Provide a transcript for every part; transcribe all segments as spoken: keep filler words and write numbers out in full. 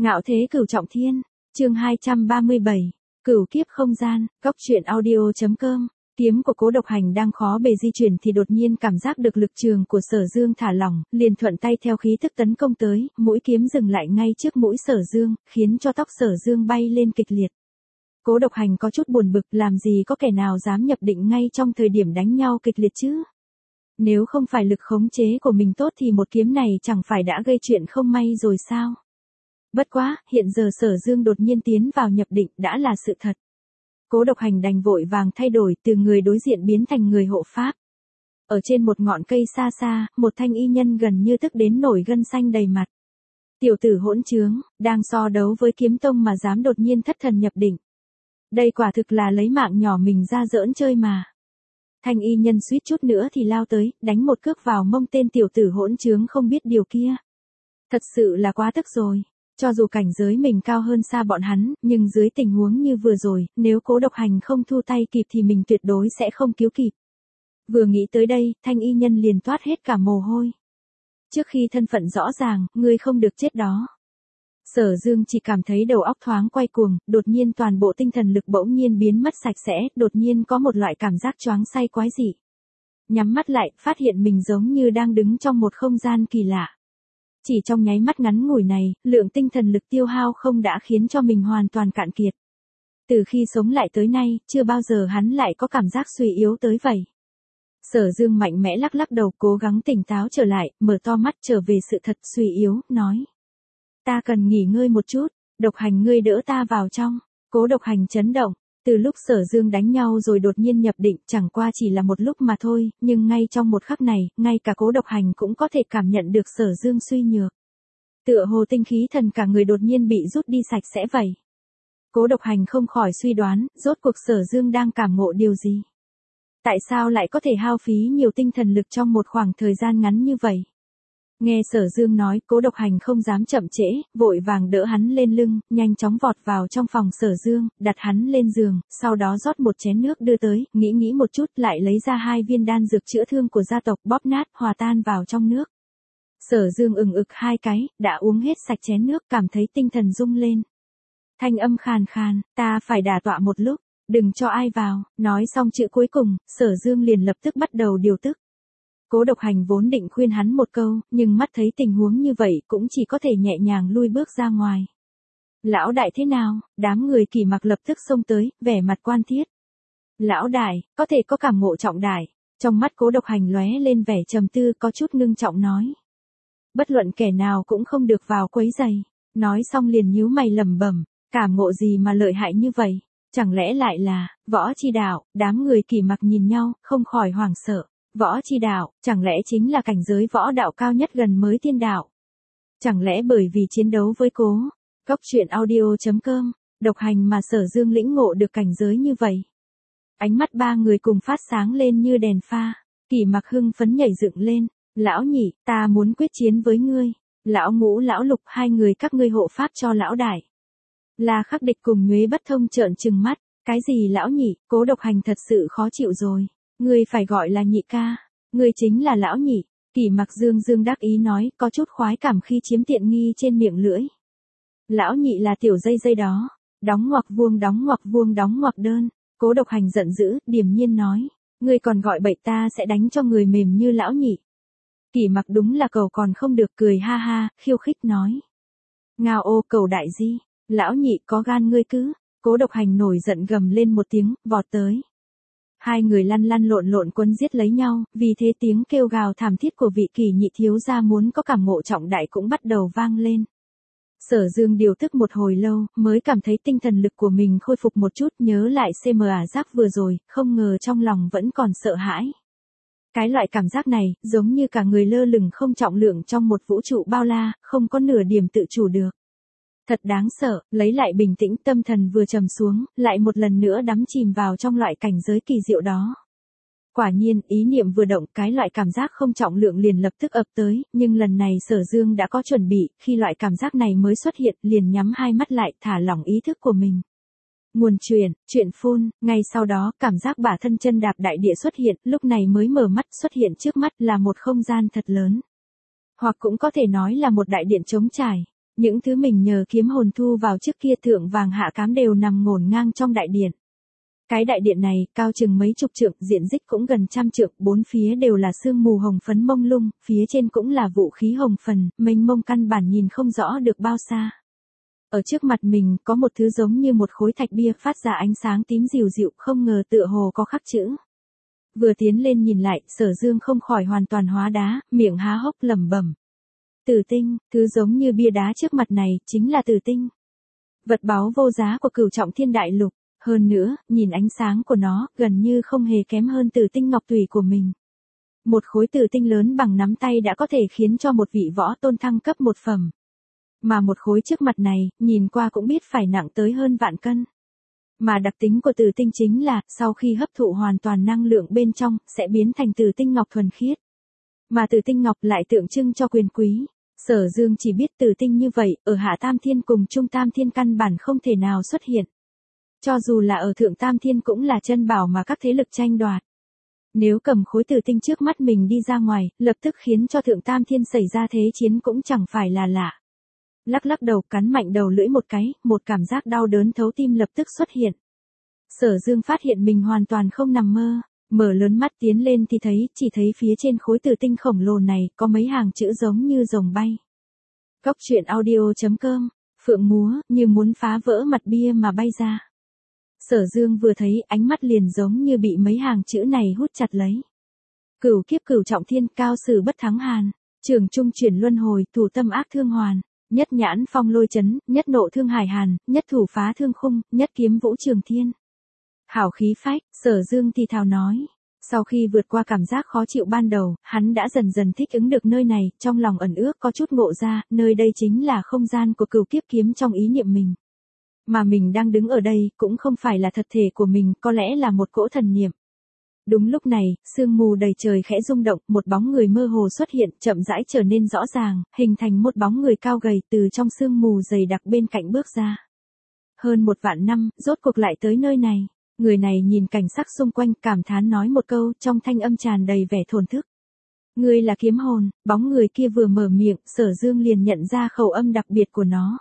Ngạo thế cửu trọng thiên, chương hai trăm ba mươi bảy, cửu kiếp không gian, góc truyện audio chấm com. Kiếm của Cố Độc Hành đang khó bề di chuyển thì đột nhiên cảm giác được lực trường của Sở Dương thả lỏng, liền thuận tay theo khí thức tấn công tới, mũi kiếm dừng lại ngay trước mũi Sở Dương, khiến cho tóc Sở Dương bay lên kịch liệt. Cố Độc Hành có chút buồn bực, làm gì có kẻ nào dám nhập định ngay trong thời điểm đánh nhau kịch liệt chứ? Nếu không phải lực khống chế của mình tốt thì một kiếm này chẳng phải đã gây chuyện không may rồi sao? Bất quá, hiện giờ Sở Dương đột nhiên tiến vào nhập định đã là sự thật. Cố Độc Hành đành vội vàng thay đổi từ người đối diện biến thành người hộ pháp. Ở trên một ngọn cây xa xa, một thanh y nhân gần như tức đến nổi gân xanh đầy mặt. Tiểu tử hỗn trướng, đang so đấu với kiếm tông mà dám đột nhiên thất thần nhập định. Đây quả thực là lấy mạng nhỏ mình ra giỡn chơi mà. Thanh y nhân suýt chút nữa thì lao tới, đánh một cước vào mông tên tiểu tử hỗn trướng không biết điều kia. Thật sự là quá tức rồi. Cho dù cảnh giới mình cao hơn xa bọn hắn, nhưng dưới tình huống như vừa rồi, nếu Cố Độc Hành không thu tay kịp thì mình tuyệt đối sẽ không cứu kịp. Vừa nghĩ tới đây, thanh y nhân liền toát hết cả mồ hôi. Trước khi thân phận rõ ràng, ngươi không được chết đó. Sở Dương chỉ cảm thấy đầu óc thoáng quay cuồng, đột nhiên toàn bộ tinh thần lực bỗng nhiên biến mất sạch sẽ, đột nhiên có một loại cảm giác choáng say quái dị. Nhắm mắt lại, phát hiện mình giống như đang đứng trong một không gian kỳ lạ. Chỉ trong nháy mắt ngắn ngủi này, lượng tinh thần lực tiêu hao không đã khiến cho mình hoàn toàn cạn kiệt. Từ khi sống lại tới nay, chưa bao giờ hắn lại có cảm giác suy yếu tới vậy. Sở Dương mạnh mẽ lắc lắc đầu, cố gắng tỉnh táo trở lại, mở to mắt trở về sự thật, suy yếu, nói. Ta cần nghỉ ngơi một chút, Độc Hành ngươi đỡ ta vào trong. Cố Độc Hành chấn động. Từ lúc Sở Dương đánh nhau rồi đột nhiên nhập định chẳng qua chỉ là một lúc mà thôi, nhưng ngay trong một khắc này, ngay cả Cố Độc Hành cũng có thể cảm nhận được Sở Dương suy nhược. Tựa hồ tinh khí thần cả người đột nhiên bị rút đi sạch sẽ vậy. Cố Độc Hành không khỏi suy đoán, rốt cuộc Sở Dương đang cảm ngộ điều gì? Tại sao lại có thể hao phí nhiều tinh thần lực trong một khoảng thời gian ngắn như vậy? Nghe Sở Dương nói, Cố Độc Hành không dám chậm trễ, vội vàng đỡ hắn lên lưng, nhanh chóng vọt vào trong phòng Sở Dương, đặt hắn lên giường, sau đó rót một chén nước đưa tới, nghĩ nghĩ một chút lại lấy ra hai viên đan dược chữa thương của gia tộc, bóp nát, hòa tan vào trong nước. Sở Dương ừng ực hai cái, đã uống hết sạch chén nước, cảm thấy tinh thần rung lên. Thanh âm khàn khàn, ta phải đả tọa một lúc, đừng cho ai vào, nói xong chữ cuối cùng, Sở Dương liền lập tức bắt đầu điều tức. Cố Độc Hành vốn định khuyên hắn một câu, nhưng mắt thấy tình huống như vậy cũng chỉ có thể nhẹ nhàng lui bước ra ngoài. Lão đại thế nào? Đám người Kỳ Mặc lập tức xông tới, vẻ mặt quan thiết. Lão đại, có thể có cảm ngộ trọng đại. Trong mắt Cố Độc Hành lóe lên vẻ trầm tư, có chút ngưng trọng nói. Bất luận kẻ nào cũng không được vào quấy rầy. Nói xong liền nhíu mày lẩm bẩm, cảm ngộ gì mà lợi hại như vậy? Chẳng lẽ lại là võ chi đạo? Đám người Kỳ Mặc nhìn nhau, không khỏi hoảng sợ. Võ chi đạo, chẳng lẽ chính là cảnh giới võ đạo cao nhất gần mới tiên đạo? Chẳng lẽ bởi vì chiến đấu với Cố Góc truyện audio chấm com, Độc Hành mà Sở Dương lĩnh ngộ được cảnh giới như vậy? Ánh mắt ba người cùng phát sáng lên như đèn pha. Kỳ Mặc hưng phấn nhảy dựng lên. Lão nhị, ta muốn quyết chiến với ngươi. Lão ngũ lão lục, hai người các ngươi hộ pháp cho lão đại. La Khắc Địch cùng Nhuế Bất Thông trợn trừng mắt. Cái gì lão nhị? Cố Độc Hành thật sự khó chịu rồi. Ngươi phải gọi là nhị ca, ngươi chính là lão nhị. Kỳ Mặc dương dương đắc ý nói, có chút khoái cảm khi chiếm tiện nghi trên miệng lưỡi. Lão nhị là tiểu dây dây đó, đóng ngoặc vuông đóng ngoặc vuông đóng ngoặc đơn. Cố Độc Hành giận dữ, điềm nhiên nói, ngươi còn gọi bậy, ta sẽ đánh cho người mềm như lão nhị. Kỳ Mặc đúng là cầu còn không được, cười ha ha, khiêu khích nói. Ngao ô cầu đại di, lão nhị có gan ngươi cứ. Cố Độc Hành nổi giận gầm lên một tiếng, vọt tới. Hai người lăn lăn lộn lộn quấn giết lấy nhau, vì thế tiếng kêu gào thảm thiết của vị Kỳ nhị thiếu gia muốn có cảm ngộ trọng đại cũng bắt đầu vang lên. Sở Dương điều tức một hồi lâu, mới cảm thấy tinh thần lực của mình khôi phục một chút, nhớ lại xê em ả giác vừa rồi, không ngờ trong lòng vẫn còn sợ hãi. Cái loại cảm giác này, giống như cả người lơ lửng không trọng lượng trong một vũ trụ bao la, không có nửa điểm tự chủ được. Thật đáng sợ, lấy lại bình tĩnh, tâm thần vừa trầm xuống, lại một lần nữa đắm chìm vào trong loại cảnh giới kỳ diệu đó. Quả nhiên, ý niệm vừa động, cái loại cảm giác không trọng lượng liền lập tức ập tới, nhưng lần này Sở Dương đã có chuẩn bị, khi loại cảm giác này mới xuất hiện, liền nhắm hai mắt lại, thả lỏng ý thức của mình. Nguồn truyền, chuyện phun, ngay sau đó, cảm giác bả thân chân đạp đại địa xuất hiện, lúc này mới mở mắt, xuất hiện trước mắt là một không gian thật lớn. Hoặc cũng có thể nói là một đại điện trống trải. Những thứ mình nhờ kiếm hồn thu vào trước kia thượng vàng hạ cám đều nằm ngổn ngang trong đại điện. Cái đại điện này, cao chừng mấy chục trượng, diện tích cũng gần trăm trượng, bốn phía đều là sương mù hồng phấn mông lung, phía trên cũng là vũ khí hồng phần, mênh mông căn bản nhìn không rõ được bao xa. Ở trước mặt mình, có một thứ giống như một khối thạch bia phát ra ánh sáng tím dịu dịu, không ngờ tựa hồ có khắc chữ. Vừa tiến lên nhìn lại, Sở Dương không khỏi hoàn toàn hóa đá, miệng há hốc lẩm bẩm. Tử tinh, thứ giống như bia đá trước mặt này, chính là tử tinh. Vật báu vô giá của Cửu Trọng Thiên Đại Lục. Hơn nữa, nhìn ánh sáng của nó, gần như không hề kém hơn tử tinh ngọc tùy của mình. Một khối tử tinh lớn bằng nắm tay đã có thể khiến cho một vị võ tôn thăng cấp một phẩm. Mà một khối trước mặt này, nhìn qua cũng biết phải nặng tới hơn vạn cân. Mà đặc tính của tử tinh chính là, sau khi hấp thụ hoàn toàn năng lượng bên trong, sẽ biến thành tử tinh ngọc thuần khiết. Mà tử tinh ngọc lại tượng trưng cho quyền quý. Sở Dương chỉ biết tử tinh như vậy, ở Hạ Tam Thiên cùng Trung Tam Thiên căn bản không thể nào xuất hiện. Cho dù là ở Thượng Tam Thiên cũng là chân bảo mà các thế lực tranh đoạt. Nếu cầm khối tử tinh trước mắt mình đi ra ngoài, lập tức khiến cho Thượng Tam Thiên xảy ra thế chiến cũng chẳng phải là lạ. Lắc lắc đầu, cắn mạnh đầu lưỡi một cái, một cảm giác đau đớn thấu tim lập tức xuất hiện. Sở Dương phát hiện mình hoàn toàn không nằm mơ, mở lớn mắt tiến lên thì thấy, chỉ thấy phía trên khối tử tinh khổng lồ này có mấy hàng chữ giống như rồng bay. Cóc truyện audio chấm com, phượng múa, như muốn phá vỡ mặt bia mà bay ra. Sở Dương vừa thấy, ánh mắt liền giống như bị mấy hàng chữ này hút chặt lấy. Cửu kiếp cửu trọng thiên, cao sử bất thắng hàn, trường trung chuyển luân hồi, thủ tâm ác thương hoàn, nhất nhãn phong lôi chấn, nhất nộ thương hải hàn, nhất thủ phá thương khung, nhất kiếm vũ trường thiên. Hảo khí phách, Sở Dương thì thào nói. Sau khi vượt qua cảm giác khó chịu ban đầu, hắn đã dần dần thích ứng được nơi này, trong lòng ẩn ước có chút ngộ ra, nơi đây chính là không gian của cửu kiếp kiếm trong ý niệm mình. Mà mình đang đứng ở đây, cũng không phải là thật thể của mình, có lẽ là một cỗ thần niệm. Đúng lúc này, sương mù đầy trời khẽ rung động, một bóng người mơ hồ xuất hiện, chậm rãi trở nên rõ ràng, hình thành một bóng người cao gầy từ trong sương mù dày đặc bên cạnh bước ra. Hơn một vạn năm, rốt cuộc lại tới nơi này. Người này nhìn cảnh sắc xung quanh, cảm thán nói một câu, trong thanh âm tràn đầy vẻ thổn thức. Ngươi là kiếm hồn, bóng người kia vừa mở miệng, Sở Dương liền nhận ra khẩu âm đặc biệt của nó.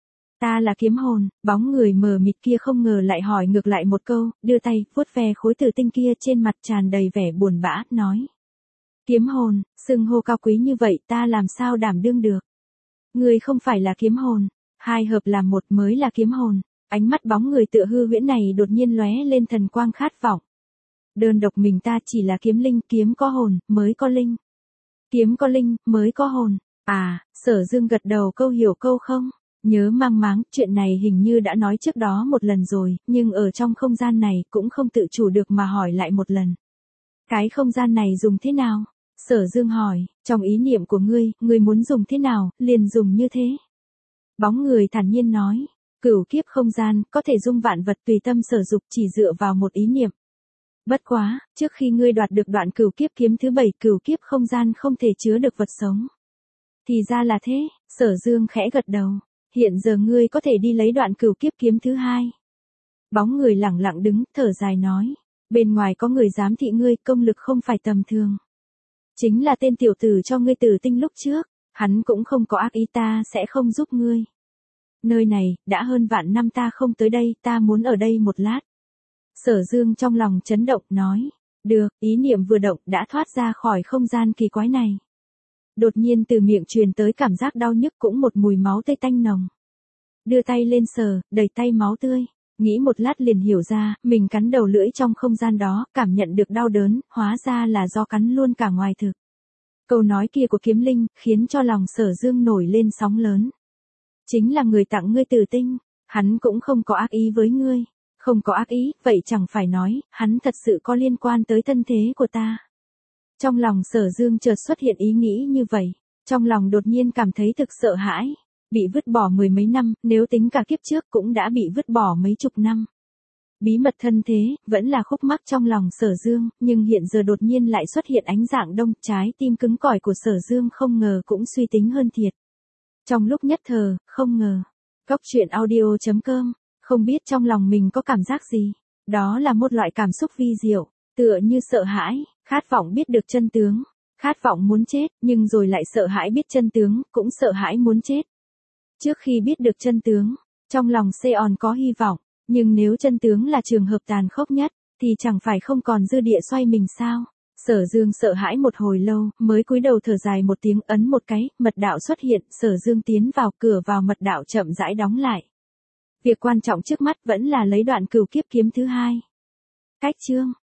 Ta là kiếm hồn, bóng người mờ mịt kia không ngờ lại hỏi ngược lại một câu, đưa tay, vuốt ve khối tử tinh kia trên mặt tràn đầy vẻ buồn bã, nói. Kiếm hồn, xưng hô cao quý như vậy ta làm sao đảm đương được. Ngươi không phải là kiếm hồn, hai hợp làm một mới là kiếm hồn. Ánh mắt bóng người tựa hư huyễn này đột nhiên lóe lên thần quang khát vọng. Đơn độc mình ta chỉ là kiếm linh, kiếm có hồn, mới có linh. Kiếm có linh, mới có hồn. À, Sở Dương gật đầu câu hiểu câu không. Nhớ mang máng, chuyện này hình như đã nói trước đó một lần rồi, nhưng ở trong không gian này cũng không tự chủ được mà hỏi lại một lần. Cái không gian này dùng thế nào? Sở Dương hỏi, trong ý niệm của ngươi, ngươi muốn dùng thế nào, liền dùng như thế. Bóng người thản nhiên nói. Cửu kiếp không gian, có thể dung vạn vật tùy tâm sở dục chỉ dựa vào một ý niệm. Bất quá, trước khi ngươi đoạt được đoạn cửu kiếp kiếm thứ bảy, cửu kiếp không gian không thể chứa được vật sống. Thì ra là thế, Sở Dương khẽ gật đầu. Hiện giờ ngươi có thể đi lấy đoạn cửu kiếp kiếm thứ hai. Bóng người lẳng lặng đứng, thở dài nói. Bên ngoài có người giám thị ngươi, công lực không phải tầm thường. Chính là tên tiểu tử cho ngươi tử tinh lúc trước, hắn cũng không có ác ý, ta sẽ không giúp ngươi. Nơi này, đã hơn vạn năm ta không tới đây, ta muốn ở đây một lát. Sở Dương trong lòng chấn động, nói. Được, ý niệm vừa động đã thoát ra khỏi không gian kỳ quái này. Đột nhiên từ miệng truyền tới cảm giác đau nhức cũng một mùi máu tươi tanh nồng. Đưa tay lên sờ, đầy tay máu tươi. Nghĩ một lát liền hiểu ra, mình cắn đầu lưỡi trong không gian đó, cảm nhận được đau đớn, hóa ra là do cắn luôn cả ngoài thực. Câu nói kia của kiếm linh, khiến cho lòng Sở Dương nổi lên sóng lớn. Chính là người tặng ngươi tử tinh, hắn cũng không có ác ý với ngươi, không có ác ý, vậy chẳng phải nói, hắn thật sự có liên quan tới thân thế của ta. Trong lòng Sở Dương chợt xuất hiện ý nghĩ như vậy, trong lòng đột nhiên cảm thấy thực sợ hãi, bị vứt bỏ mười mấy năm, nếu tính cả kiếp trước cũng đã bị vứt bỏ mấy chục năm. Bí mật thân thế, vẫn là khúc mắc trong lòng Sở Dương, nhưng hiện giờ đột nhiên lại xuất hiện ánh dạng đông, trái tim cứng cỏi của Sở Dương không ngờ cũng suy tính hơn thiệt. Trong lúc nhất thờ, không ngờ. Cóc truyện audio chấm com, không biết trong lòng mình có cảm giác gì. Đó là một loại cảm xúc vi diệu, tựa như sợ hãi, khát vọng biết được chân tướng, khát vọng muốn chết, nhưng rồi lại sợ hãi biết chân tướng, cũng sợ hãi muốn chết. Trước khi biết được chân tướng, trong lòng Seon có hy vọng, nhưng nếu chân tướng là trường hợp tàn khốc nhất, thì chẳng phải không còn dư địa xoay mình sao? Sở Dương sợ hãi một hồi lâu, mới cúi đầu thở dài một tiếng, ấn một cái, mật đạo xuất hiện, Sở Dương tiến vào, cửa vào mật đạo chậm rãi đóng lại. Việc quan trọng trước mắt vẫn là lấy đoạn cửu kiếp kiếm thứ hai. Cách chương